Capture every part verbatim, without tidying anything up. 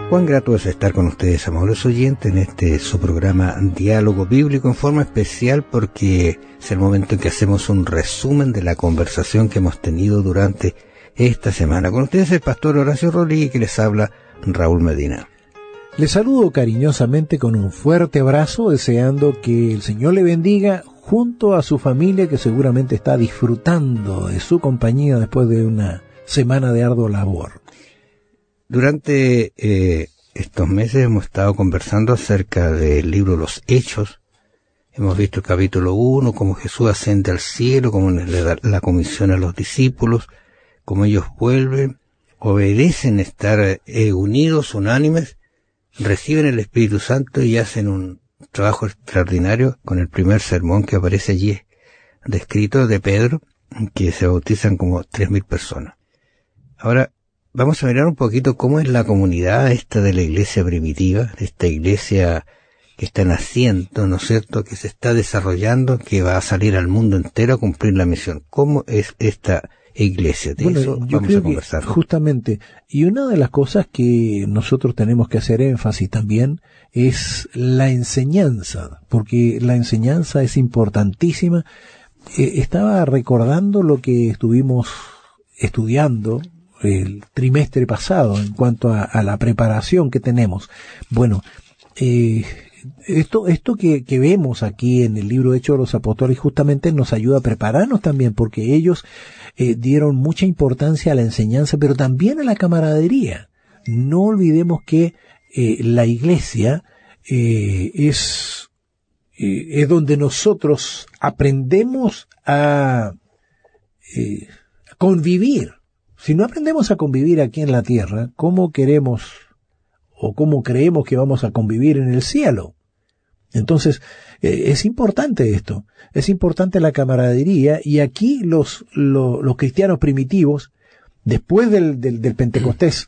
Cuán grato es estar con ustedes, amables oyentes, en este su programa Diálogo Bíblico, en forma especial porque es el momento en que hacemos un resumen de la conversación que hemos tenido durante esta semana. Con ustedes el pastor Horacio Rodríguez, que les habla Raúl Medina. Les saludo cariñosamente con un fuerte abrazo, deseando que el Señor le bendiga junto a su familia, que seguramente está disfrutando de su compañía después de una semana de ardua labor. Durante eh, estos meses hemos estado conversando acerca del libro Los Hechos. Hemos visto el capítulo uno, cómo Jesús asciende al cielo, cómo le da la comisión a los discípulos, cómo ellos vuelven, obedecen estar eh, unidos, unánimes, reciben el Espíritu Santo y hacen un trabajo extraordinario con el primer sermón que aparece allí descrito de Pedro, que se bautizan como tres mil personas. Ahora, vamos a mirar un poquito cómo es la comunidad esta de la iglesia primitiva, de esta iglesia que está naciendo, ¿no es cierto?, que se está desarrollando, que va a salir al mundo entero a cumplir la misión. ¿Cómo es esta iglesia? De bueno, eso yo vamos creo a conversar. Que justamente, y una de las cosas que nosotros tenemos que hacer énfasis también es la enseñanza, porque la enseñanza es importantísima. Eh, estaba recordando lo que estuvimos estudiando el trimestre pasado en cuanto a, a la preparación que tenemos. Bueno, eh, esto esto que, que vemos aquí en el libro Hechos de los Apóstoles justamente nos ayuda a prepararnos también, porque ellos eh, dieron mucha importancia a la enseñanza, pero también a la camaradería. No olvidemos que eh, la iglesia eh, es, eh, es donde nosotros aprendemos a eh, convivir. Si no aprendemos a convivir aquí en la tierra, ¿cómo queremos o cómo creemos que vamos a convivir en el cielo? Entonces, eh, es importante esto, es importante la camaradería, y aquí los, los, los cristianos primitivos, después del, del, del Pentecostés,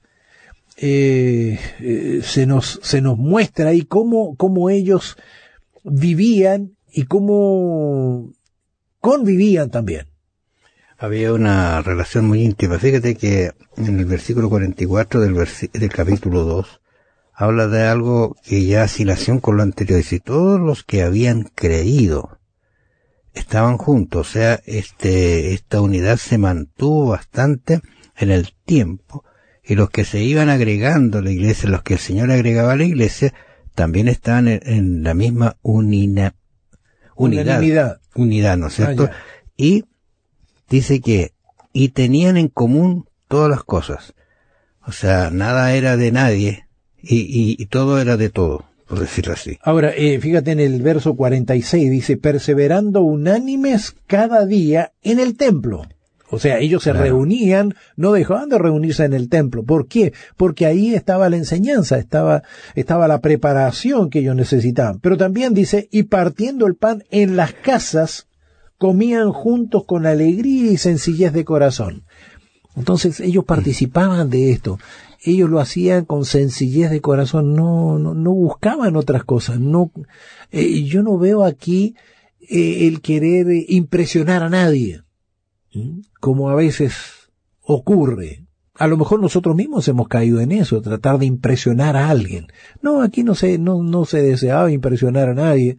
eh, eh, se nos, se nos muestra ahí cómo, cómo ellos vivían y cómo convivían también. Había una relación muy íntima. Fíjate que en el versículo cuarenta y cuatro del, versi- del capítulo dos habla de algo que ya hace relación con lo anterior. Dice, todos los que habían creído estaban juntos. O sea, este, esta unidad se mantuvo bastante en el tiempo. Y los que se iban agregando a la iglesia, los que el Señor agregaba a la iglesia, también estaban en, en la misma unina, unidad. Unanimidad. Unidad, ¿no es cierto? Ah, y dice que, y tenían en común todas las cosas. O sea, nada era de nadie, y, y, y todo era de todo, por decirlo así. Ahora, eh, fíjate en el verso cuarenta y seis, dice, perseverando unánimes cada día en el templo. O sea, ellos se claro. reunían, no dejaban de reunirse en el templo. ¿Por qué? Porque ahí estaba la enseñanza, estaba, estaba la preparación que ellos necesitaban. Pero también dice, y partiendo el pan en las casas, comían juntos con alegría y sencillez de corazón. Entonces ellos participaban de esto, ellos lo hacían con sencillez de corazón, no no, no buscaban otras cosas. No, eh, yo no veo aquí eh, el querer impresionar a nadie, ¿sí? Como a veces ocurre. A lo mejor nosotros mismos hemos caído en eso, tratar de impresionar a alguien. No, aquí no se no no se deseaba impresionar a nadie.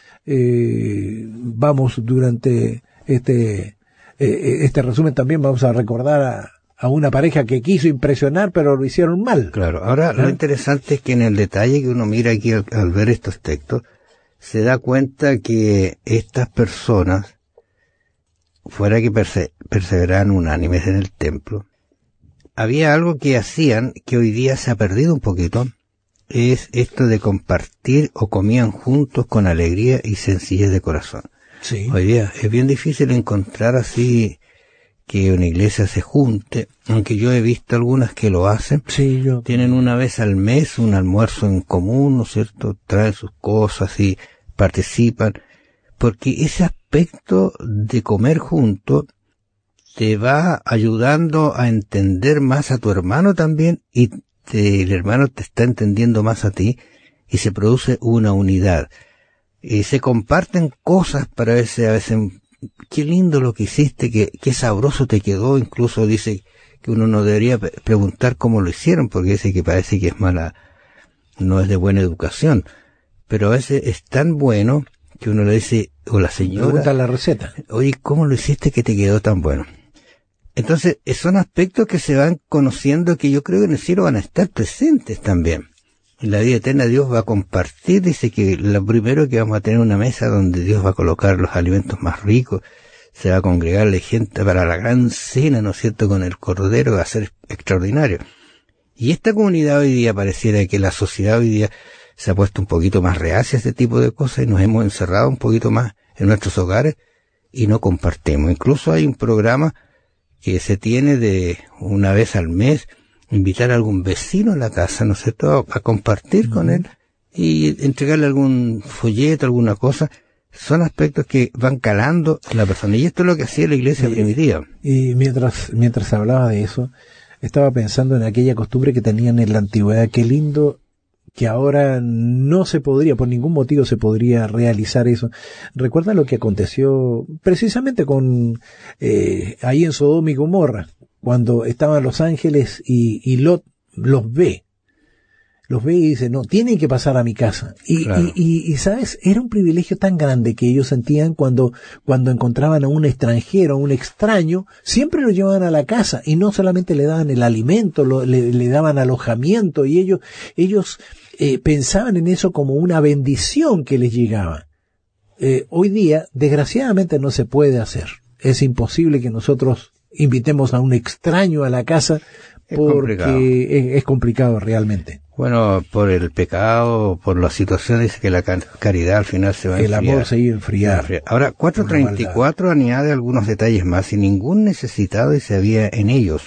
Eh, vamos durante este eh, este resumen también vamos a recordar a, a una pareja que quiso impresionar pero lo hicieron mal. Claro, ahora ¿no? Lo interesante es que en el detalle que uno mira aquí al, al ver estos textos se da cuenta que estas personas, fuera que perse, perseveraran unánimes en el templo, había algo que hacían que hoy día se ha perdido un poquito. Es esto de compartir o comían juntos con alegría y sencillez de corazón. Sí. Hoy día es bien difícil encontrar así que una iglesia se junte, aunque yo he visto algunas que lo hacen. Sí, yo. Tienen una vez al mes un almuerzo en común, ¿no es cierto? Traen sus cosas y participan, porque ese aspecto de comer juntos te va ayudando a entender más a tu hermano también, y te, el hermano te está entendiendo más a ti, y se produce una unidad. Y se comparten cosas para verse a veces, qué lindo lo que hiciste, qué, qué sabroso te quedó. Incluso dice que uno no debería preguntar cómo lo hicieron, porque dice que parece que es mala no es de buena educación, pero a veces es tan bueno que uno le dice, o la señora, pregunta la receta. Oye, ¿cómo lo hiciste que te quedó tan bueno? Entonces, son aspectos que se van conociendo que yo creo que en el cielo van a estar presentes también. En la vida eterna Dios va a compartir, dice que lo primero que vamos a tener una mesa donde Dios va a colocar los alimentos más ricos, se va a congregar la gente para la gran cena, ¿no es cierto?, con el Cordero, va a ser extraordinario. Y esta comunidad hoy día pareciera que la sociedad hoy día se ha puesto un poquito más reacia a este tipo de cosas y nos hemos encerrado un poquito más en nuestros hogares y no compartimos. Incluso hay un programa que se tiene de una vez al mes, invitar a algún vecino a la casa, ¿no es cierto?, a compartir uh-huh. con él y entregarle algún folleto, alguna cosa. Son aspectos que van calando a la persona. Y esto es lo que hacía la iglesia y, primitiva. Y mientras, mientras hablaba de eso, estaba pensando en aquella costumbre que tenían en la antigüedad. Qué lindo que ahora no se podría, por ningún motivo se podría realizar eso. ¿Recuerda lo que aconteció precisamente con eh, ahí en Sodoma y Gomorra, cuando estaban los ángeles y, y Lot los ve? Los ve y dice, no, tienen que pasar a mi casa. Y, claro. y, y, y, ¿sabes? Era un privilegio tan grande que ellos sentían cuando, cuando encontraban a un extranjero, a un extraño, siempre lo llevaban a la casa y no solamente le daban el alimento, lo, le, le daban alojamiento y ellos, ellos eh, pensaban en eso como una bendición que les llegaba. Eh, hoy día, desgraciadamente, no se puede hacer. Es imposible que nosotros invitemos a un extraño a la casa es porque complicado. Es, es complicado realmente. Bueno, por el pecado, por la situación, dice que la caridad al final se va a enfriar. El amor se iba a enfriar. Ahora, cuatro treinta y cuatro añade algunos detalles más, y ningún necesitado se había en ellos,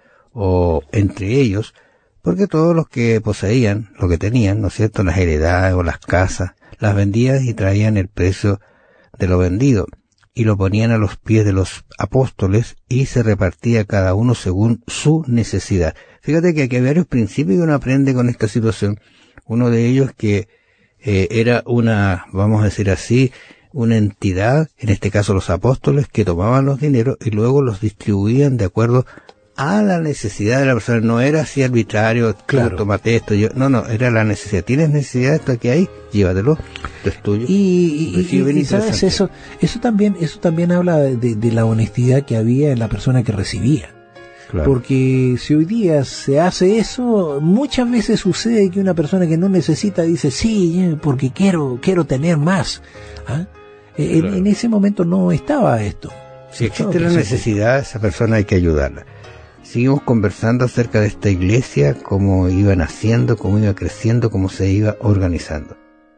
o entre ellos, porque todos los que poseían, lo que tenían, ¿no es cierto?, las heredades o las casas, las vendían y traían el precio de lo vendido, y lo ponían a los pies de los apóstoles, y se repartía cada uno según su necesidad. Fíjate que aquí hay varios principios que uno aprende con esta situación. Uno de ellos que eh, era una, vamos a decir así, una entidad, en este caso los apóstoles, que tomaban los dineros y luego los distribuían de acuerdo a la necesidad de la persona. No era así arbitrario, claro, tómate esto, yo, no, no, era la necesidad. ¿Tienes necesidad de esto que hay? Llévatelo, esto es tuyo. Y, y, y, y sabes, eso, eso también, eso también habla de, de, de la honestidad que había en la persona que recibía. Claro. Porque si hoy día se hace eso, muchas veces sucede que una persona que no necesita dice, sí, porque quiero quiero tener más. ¿Ah? Claro. En, en ese momento no estaba esto. Si existe la necesidad, esa persona hay que ayudarla. Seguimos conversando acerca de esta iglesia, cómo iba naciendo, cómo iba creciendo, cómo se iba organizando.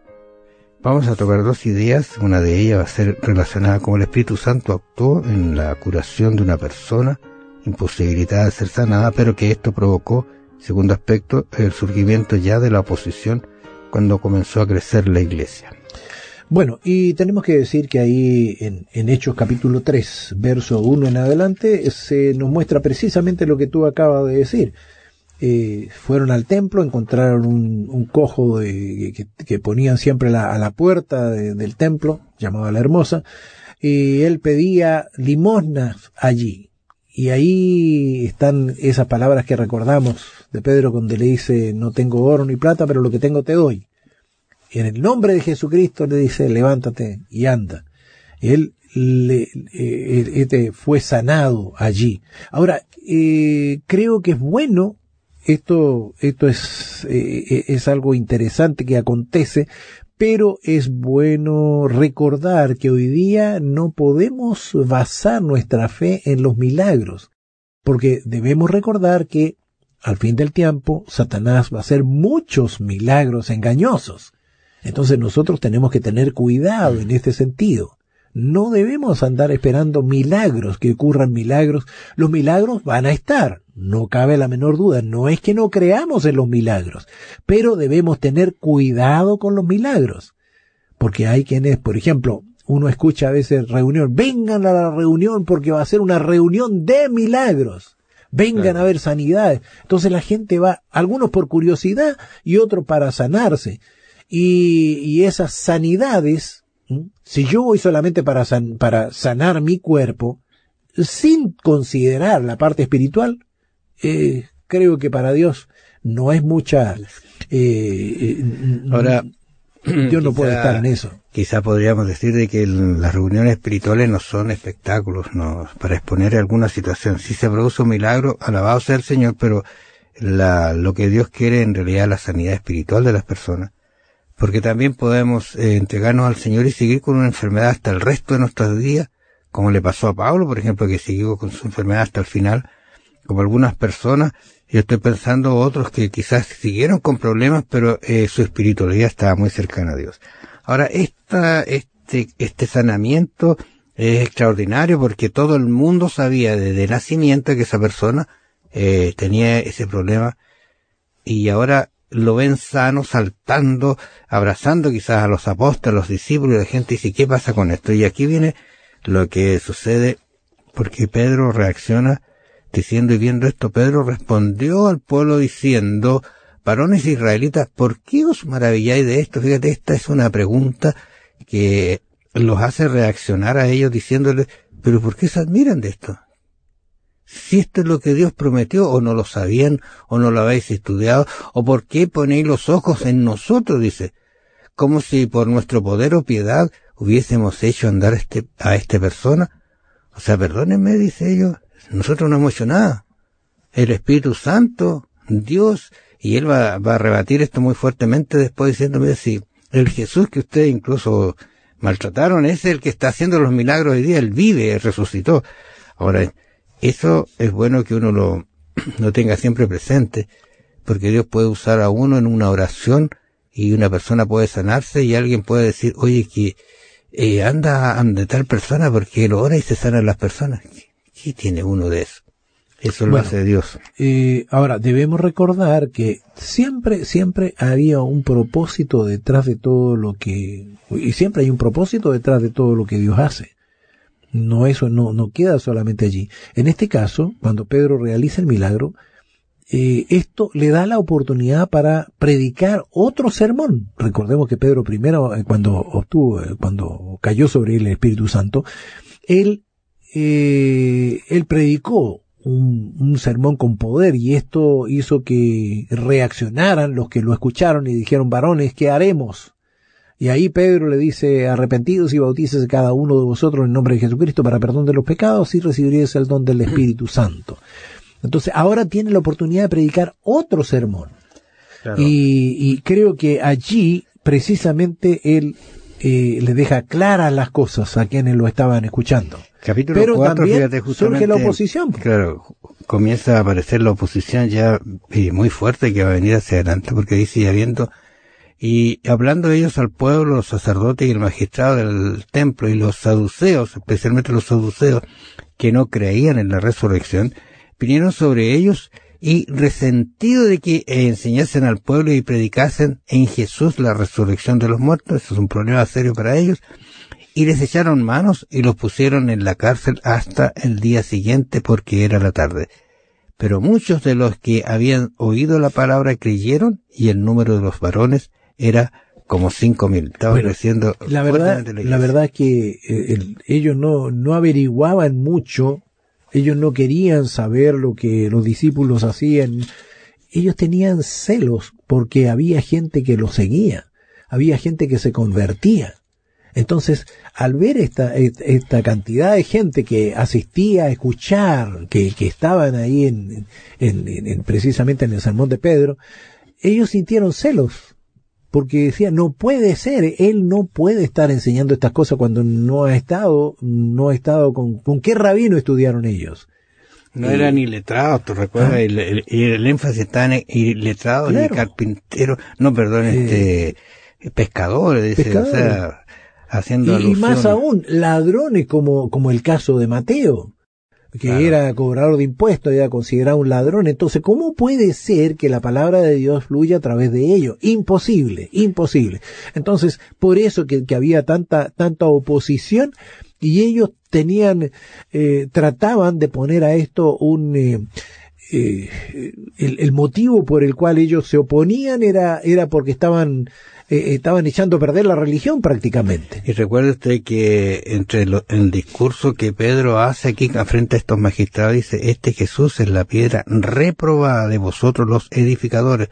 Vamos a tocar dos ideas. Una de ellas va a ser relacionada con el Espíritu Santo actuó en la curación de una persona imposibilitada de ser sanada, pero que esto provocó, segundo aspecto, el surgimiento ya de la oposición cuando comenzó a crecer la iglesia. Bueno, y tenemos que decir que ahí en, en Hechos capítulo tres, verso uno en adelante, se nos muestra precisamente lo que tú acabas de decir. Eh, fueron al templo, encontraron un, un cojo de, que, que ponían siempre la, a la puerta de, del templo, llamado La Hermosa, y él pedía limosnas allí. Y ahí están esas palabras que recordamos de Pedro cuando le dice, no tengo oro ni plata, pero lo que tengo te doy. Y en el nombre de Jesucristo le dice, levántate y anda. Él le, eh, este fue sanado allí. Ahora, eh, creo que es bueno, esto, esto es, eh, es algo interesante que acontece, pero es bueno recordar que hoy día no podemos basar nuestra fe en los milagros, porque debemos recordar que al fin del tiempo Satanás va a hacer muchos milagros engañosos. Entonces nosotros tenemos que tener cuidado en este sentido. No debemos andar esperando milagros, que ocurran milagros. Los milagros van a estar, no cabe la menor duda. No es que no creamos en los milagros, pero debemos tener cuidado con los milagros. Porque hay quienes, por ejemplo, uno escucha a veces reunión, vengan a la reunión porque va a ser una reunión de milagros. Vengan claro. a ver sanidades. Entonces la gente va, algunos por curiosidad y otros para sanarse. Y, y esas sanidades, si yo voy solamente para, san, para sanar mi cuerpo, sin considerar la parte espiritual, eh, creo que para Dios no es mucha, Eh, Ahora, Dios no quizá, puede estar en eso. Quizá podríamos decir de que el, las reuniones espirituales no son espectáculos, no, para exponer alguna situación. Si se produce un milagro, alabado sea el Señor, pero la, lo que Dios quiere en realidad es la sanidad espiritual de las personas. Porque también podemos eh, entregarnos al Señor y seguir con una enfermedad hasta el resto de nuestros días, como le pasó a Pablo, por ejemplo, que siguió con su enfermedad hasta el final, como algunas personas. Yo estoy pensando otros que quizás siguieron con problemas, pero eh, su espiritualidad estaba muy cercana a Dios. Ahora, esta, este, este sanamiento es extraordinario porque todo el mundo sabía desde nacimiento que esa persona eh, tenía ese problema, y ahora lo ven sano, saltando, abrazando quizás a los apóstoles, a los discípulos, y la gente dice, ¿qué pasa con esto? Y aquí viene lo que sucede, porque Pedro reacciona diciendo, y viendo esto, Pedro respondió al pueblo diciendo, varones israelitas, ¿por qué os maravilláis de esto? Fíjate, esta es una pregunta que los hace reaccionar a ellos diciéndoles, pero ¿por qué se admiran de esto? Si esto es lo que Dios prometió, o no lo sabían, o no lo habéis estudiado, o por qué ponéis los ojos en nosotros, dice, como si por nuestro poder o piedad hubiésemos hecho andar este, a esta persona. O sea, perdónenme, dice ellos, nosotros no hemos hecho nada. El Espíritu Santo, Dios, y él va, va a rebatir esto muy fuertemente después diciendo, mira, si el Jesús que ustedes incluso maltrataron es el que está haciendo los milagros hoy día, él vive, él resucitó. Ahora, eso es bueno que uno lo, lo tenga siempre presente, porque Dios puede usar a uno en una oración y una persona puede sanarse y alguien puede decir, oye, que eh, anda ante tal persona porque él ora y se sanan las personas. ¿Qué, qué tiene uno de eso? Eso lo bueno, hace Dios. Eh, ahora, debemos recordar que siempre, siempre había un propósito detrás de todo lo que, y siempre hay un propósito detrás de todo lo que Dios hace. No, eso no, no queda solamente allí. En este caso, cuando Pedro realiza el milagro, eh, esto le da la oportunidad para predicar otro sermón. Recordemos que Pedro primero, eh, cuando obtuvo, eh, cuando cayó sobre él el Espíritu Santo, él, eh, él predicó un, un sermón con poder, y esto hizo que reaccionaran los que lo escucharon y dijeron, varones, ¿qué haremos? Y ahí Pedro le dice, arrepentidos y bautícese cada uno de vosotros en nombre de Jesucristo para perdón de los pecados, y recibiréis el don del Espíritu Santo. Entonces ahora tiene la oportunidad de predicar otro sermón. Claro. Y, y creo que allí precisamente él eh, le deja claras las cosas a quienes lo estaban escuchando. Capítulo Pero cuatro, también fíjate, justamente, surge la oposición. Claro, comienza a aparecer la oposición ya eh, muy fuerte que va a venir hacia adelante, porque dice, y habiendo... Y hablando ellos al pueblo, los sacerdotes y el magistrado del templo y los saduceos, especialmente los saduceos, que no creían en la resurrección, vinieron sobre ellos y resentido de que enseñasen al pueblo y predicasen en Jesús la resurrección de los muertos, eso es un problema serio para ellos, y les echaron manos y los pusieron en la cárcel hasta el día siguiente porque era la tarde. Pero muchos de los que habían oído la palabra creyeron, y el número de los varones era como cinco mil. Estaba bueno, creciendo. La verdad, la, la verdad es que eh, el, ellos no, no averiguaban mucho, ellos no querían saber lo que los discípulos hacían. Ellos tenían celos porque había gente que los seguía, había gente que se convertía. Entonces, al ver esta, esta cantidad de gente que asistía a escuchar, que, que estaban ahí en, en, en, en precisamente en el sermón de Pedro, ellos sintieron celos. Porque decía, no puede ser, él no puede estar enseñando estas cosas cuando no ha estado, no ha estado con, ¿con qué rabino estudiaron ellos? No eh, eran iletrados, ¿tú recuerdas? ¿Ah? El, el, el énfasis está en iletrados, claro. Y carpintero, no, perdón, eh, este, pescadores, dice, pescadores. O sea, haciendo y, alusión. Y más aún, ladrones como, como el caso de Mateo, que claro. Era cobrador de impuestos, era considerado un ladrón. Entonces, ¿cómo puede ser que la palabra de Dios fluya a través de ellos? Imposible, imposible. Entonces, por eso que, que había tanta, tanta oposición, y ellos tenían, eh, trataban de poner a esto un, eh, eh, el, el motivo por el cual ellos se oponían era, era porque estaban, Eh, estaban echando a perder la religión prácticamente. Y recuerde usted que entre lo, el discurso que Pedro hace aquí frente a estos magistrados, dice, este Jesús es la piedra reprobada de vosotros los edificadores.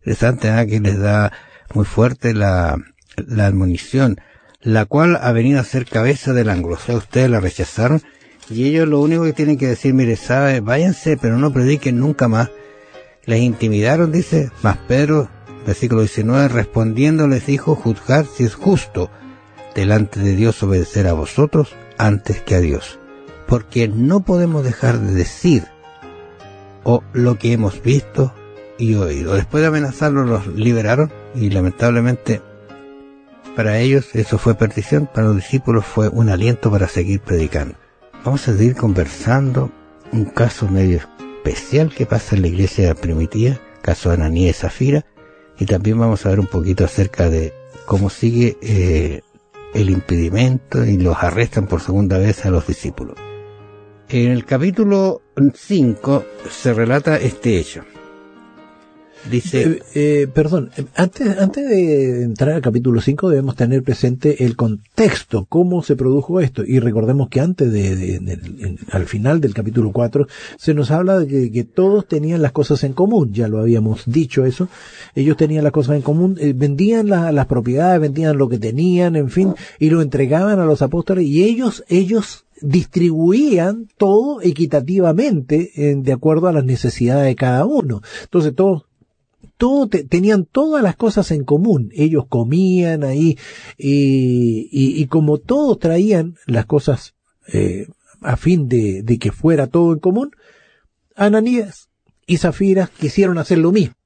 Interesante, ¿eh? Que les da muy fuerte la, la admonición, la cual ha venido a ser cabeza del ángulo. O sea, ustedes la rechazaron y ellos lo único que tienen que decir, mire, sabe, váyanse, pero no prediquen nunca más. Les intimidaron, dice, mas Pedro, versículo diecinueve, respondiendo les dijo, juzgad si es justo delante de Dios obedecer a vosotros antes que a Dios. Porque no podemos dejar de decir o lo que hemos visto y oído. Después de amenazarlos, los liberaron y lamentablemente para ellos eso fue perdición, para los discípulos fue un aliento para seguir predicando. Vamos a seguir conversando un caso medio especial que pasa en la iglesia primitiva, caso de Ananías y Zafira, y también vamos a ver un poquito acerca de cómo sigue eh, el impedimento y los arrestan por segunda vez a los discípulos. En el capítulo cinco se relata este hecho. Dice... Eh, eh, perdón, antes, antes de entrar al capítulo cinco debemos tener presente el contexto, cómo se produjo esto. Y recordemos que antes de, de, de, de al final del capítulo cuatro, se nos habla de que, que todos tenían las cosas en común. Ya lo habíamos dicho eso. Ellos tenían las cosas en común, eh, vendían la, las propiedades, vendían lo que tenían, en fin, y lo entregaban a los apóstoles y ellos, ellos distribuían todo equitativamente eh, de acuerdo a las necesidades de cada uno. Entonces todos Todo te, tenían todas las cosas en común. Ellos comían ahí y, y, y como todos traían las cosas eh, a fin de, de que fuera todo en común, Ananías y Zafira quisieron hacer lo mismo.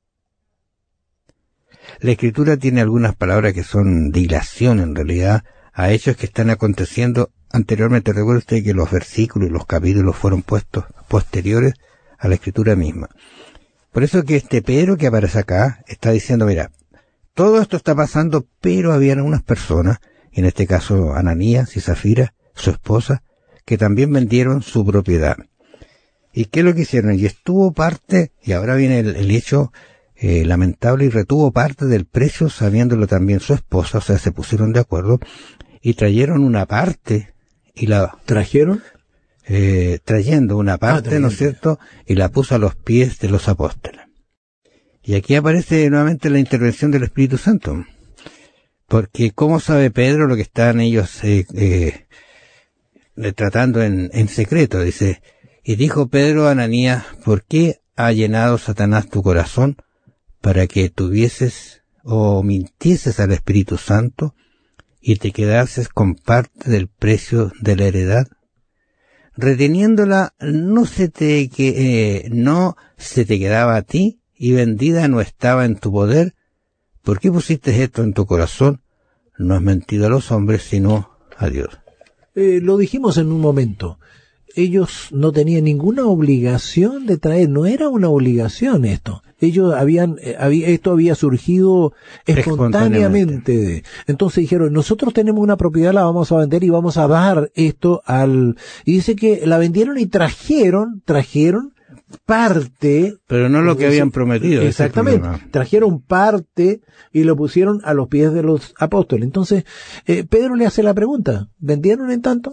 La Escritura tiene algunas palabras que son dilación en realidad a hechos que están aconteciendo anteriormente. Recuerde usted que los versículos y los capítulos fueron puestos posteriores a la Escritura misma. Por eso que este Pedro que aparece acá está diciendo, mira, todo esto está pasando, pero habían unas personas, en este caso Ananías y Zafira, su esposa, que también vendieron su propiedad. ¿Y qué es lo que hicieron? Y estuvo parte, y ahora viene el, el hecho eh, lamentable, y retuvo parte del precio sabiéndolo también su esposa, o sea, se pusieron de acuerdo, y trajeron una parte, y la... ¿Trajeron? Eh, trayendo una parte, ah, ¿no es cierto?, y la puso a los pies de los apóstoles. Y aquí aparece nuevamente la intervención del Espíritu Santo. Porque ¿cómo sabe Pedro lo que están ellos eh, eh, tratando en, en secreto? Dice, y dijo Pedro a Ananías, ¿por qué ha llenado Satanás tu corazón para que tuvieses o mintieses al Espíritu Santo y te quedases con parte del precio de la heredad? Reteniéndola no se te que eh, no se te quedaba a ti y vendida no estaba en tu poder. ¿Por qué pusiste esto en tu corazón? No has mentido a los hombres sino a Dios. Eh, lo dijimos en un momento. Ellos no tenían ninguna obligación de traer, no era una obligación esto. Ellos habían, eh, había, esto había surgido espontáneamente. Entonces dijeron, nosotros tenemos una propiedad, la vamos a vender y vamos a dar esto al... Y dice que la vendieron y trajeron, trajeron parte... Pero no lo que habían prometido. Exactamente. Trajeron parte y lo pusieron a los pies de los apóstoles. Entonces, eh, Pedro le hace la pregunta, ¿vendieron en tanto?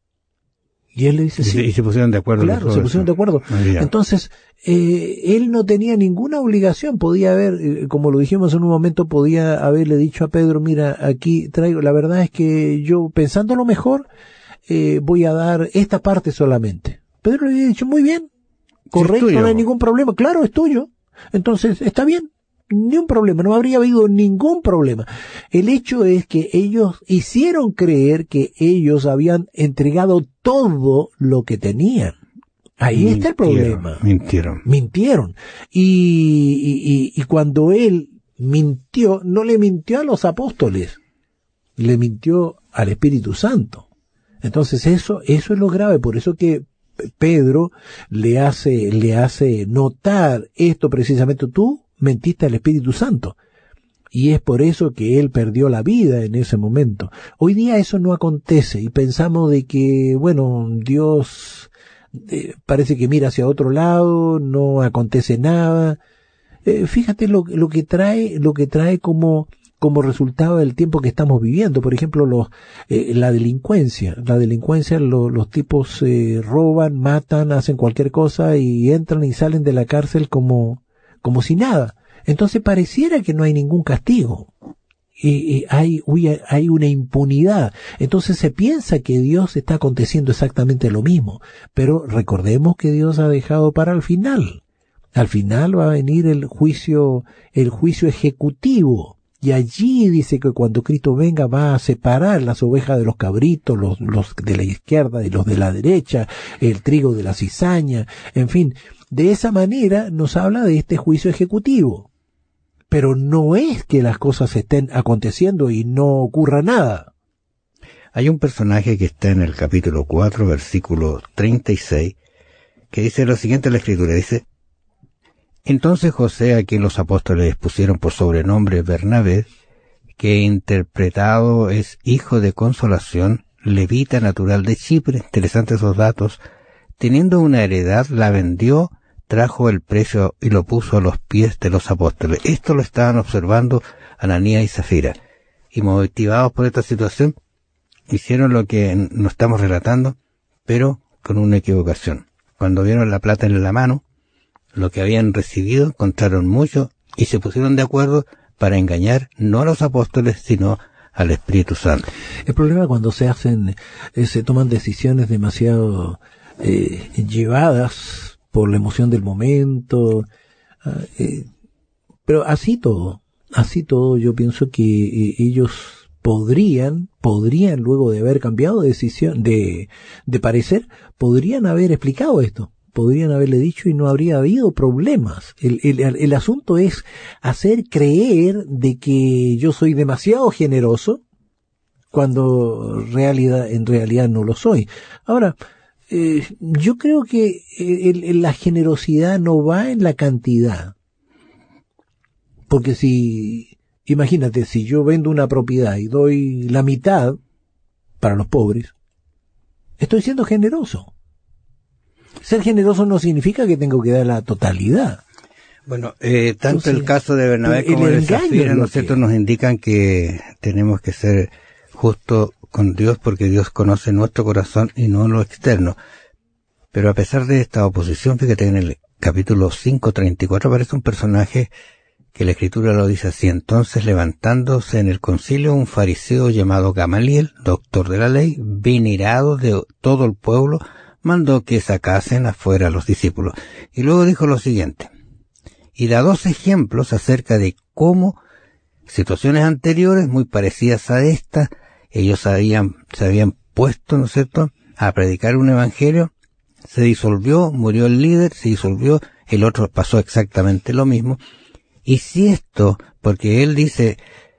Y él le dice, sí. Y se pusieron de acuerdo. Claro, se pusieron de acuerdo. Entonces, eh, él no tenía ninguna obligación. Podía haber, eh, como lo dijimos en un momento, podía haberle dicho a Pedro, mira, aquí traigo, la verdad es que yo, pensándolo mejor, eh, voy a dar esta parte solamente. Pedro le había dicho, muy bien, correcto, sí, no hay ningún problema. Claro, es tuyo. Entonces, está bien. Ni un problema, no habría habido ningún problema. El hecho es que ellos hicieron creer que ellos habían entregado todo lo que tenían. Ahí mintieron, está el problema. Mintieron. Mintieron. Y, y, y cuando él mintió, no le mintió a los apóstoles, le mintió al Espíritu Santo. Entonces eso, eso es lo grave, por eso que Pedro le hace, le hace notar esto precisamente. Tú mentiste al Espíritu Santo. Y es por eso que él perdió la vida en ese momento. Hoy día eso no acontece y pensamos de que, bueno, Dios eh, parece que mira hacia otro lado, no acontece nada. Eh, fíjate lo, lo que trae, lo que trae como, como resultado del tiempo que estamos viviendo. Por ejemplo, los, eh, la delincuencia. La delincuencia, lo, los tipos eh, roban, matan, hacen cualquier cosa y entran y salen de la cárcel como, como si nada. Entonces pareciera que no hay ningún castigo. Y, y hay, hay una impunidad. Entonces se piensa que Dios está aconteciendo exactamente lo mismo. Pero recordemos que Dios ha dejado para el final. Al final va a venir el juicio, el juicio ejecutivo. Y allí dice que cuando Cristo venga va a separar las ovejas de los cabritos, los, los de la izquierda y los de la derecha, el trigo de la cizaña, en fin. De esa manera nos habla de este juicio ejecutivo. Pero no es que las cosas estén aconteciendo y no ocurra nada. Hay un personaje que está en el capítulo cuatro, versículo treinta y seis, que dice lo siguiente en la Escritura, dice: entonces José, a quien los apóstoles pusieron por sobrenombre Bernabé, que interpretado es hijo de consolación, levita natural de Chipre, interesantes esos datos, teniendo una heredad, la vendió, trajo el precio y lo puso a los pies de los apóstoles. Esto lo estaban observando Ananías y Zafira. Y motivados por esta situación, hicieron lo que nos estamos relatando, pero con una equivocación. Cuando vieron la plata en la mano, lo que habían recibido, encontraron mucho y se pusieron de acuerdo para engañar no a los apóstoles, sino al Espíritu Santo. El problema cuando se hacen, eh, se toman decisiones demasiado eh, llevadas por la emoción del momento, eh, pero así todo, así todo yo pienso que eh, ellos podrían, podrían luego de haber cambiado de decisión, de, de parecer, podrían haber explicado esto. Podrían haberle dicho y no habría habido problemas. El, el, el asunto es hacer creer de que yo soy demasiado generoso cuando realidad, en realidad no lo soy. Ahora, eh, yo creo que el, el, la generosidad no va en la cantidad. Porque si, imagínate, si yo vendo una propiedad y doy la mitad para los pobres, estoy siendo generoso. Ser generoso no significa que tengo que dar la totalidad. Bueno, eh, tanto Entonces, el caso de Bernabé como el de Zafira, nosotros nos indican que tenemos que ser justos con Dios porque Dios conoce nuestro corazón y no lo externo. Pero a pesar de esta oposición, fíjate en el capítulo cinco, treinta y cuatro aparece un personaje que la Escritura lo dice así: entonces levantándose en el concilio un fariseo llamado Gamaliel, doctor de la ley, venerado de todo el pueblo, mandó que sacasen afuera a los discípulos. Y luego dijo lo siguiente: y da dos ejemplos acerca de cómo situaciones anteriores muy parecidas a esta, ellos habían, se habían puesto, ¿no es cierto?, a predicar un evangelio, se disolvió, murió el líder, se disolvió, el otro pasó exactamente lo mismo. Y si esto, porque él dice,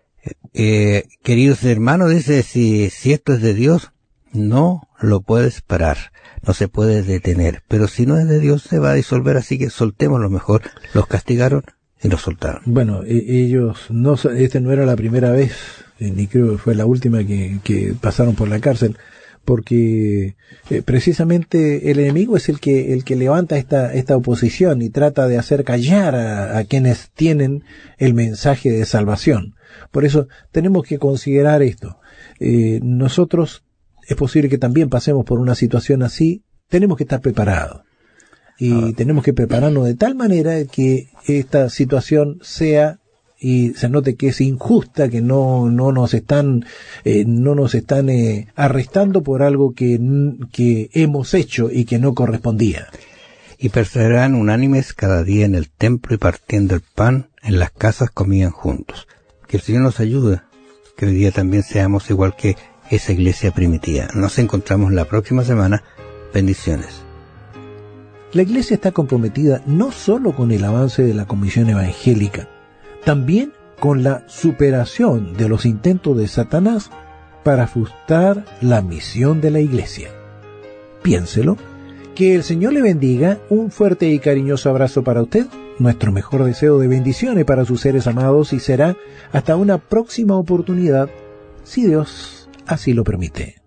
eh, queridos hermanos, dice, si, si esto es de Dios, no lo puedes parar, no se puede detener, pero si no es de Dios se va a disolver, así que soltémoslo mejor. Los castigaron y los soltaron. Bueno, e- ellos no, esta no era la primera vez, eh, ni creo que fue la última que, que pasaron por la cárcel, porque eh, precisamente el enemigo es el que el que levanta esta esta oposición y trata de hacer callar a, a quienes tienen el mensaje de salvación. Por eso tenemos que considerar esto. Eh, nosotros es posible que también pasemos por una situación así, tenemos que estar preparados. Y ah. tenemos que prepararnos de tal manera que esta situación sea y se note que es injusta, que no no nos están eh, no nos están eh, arrestando por algo que, que hemos hecho y que no correspondía. Y perseveraban unánimes cada día en el templo y partiendo el pan en las casas comían juntos. Que el Señor nos ayude, que hoy día también seamos igual que esa iglesia primitiva. Nos encontramos la próxima semana. Bendiciones. La iglesia está comprometida no solo con el avance de la comisión evangélica, también con la superación de los intentos de Satanás para frustrar la misión de la iglesia. Piénselo. Que el Señor le bendiga. Un fuerte y cariñoso abrazo para usted. Nuestro mejor deseo de bendiciones para sus seres amados y será hasta una próxima oportunidad, si Dios así lo permite.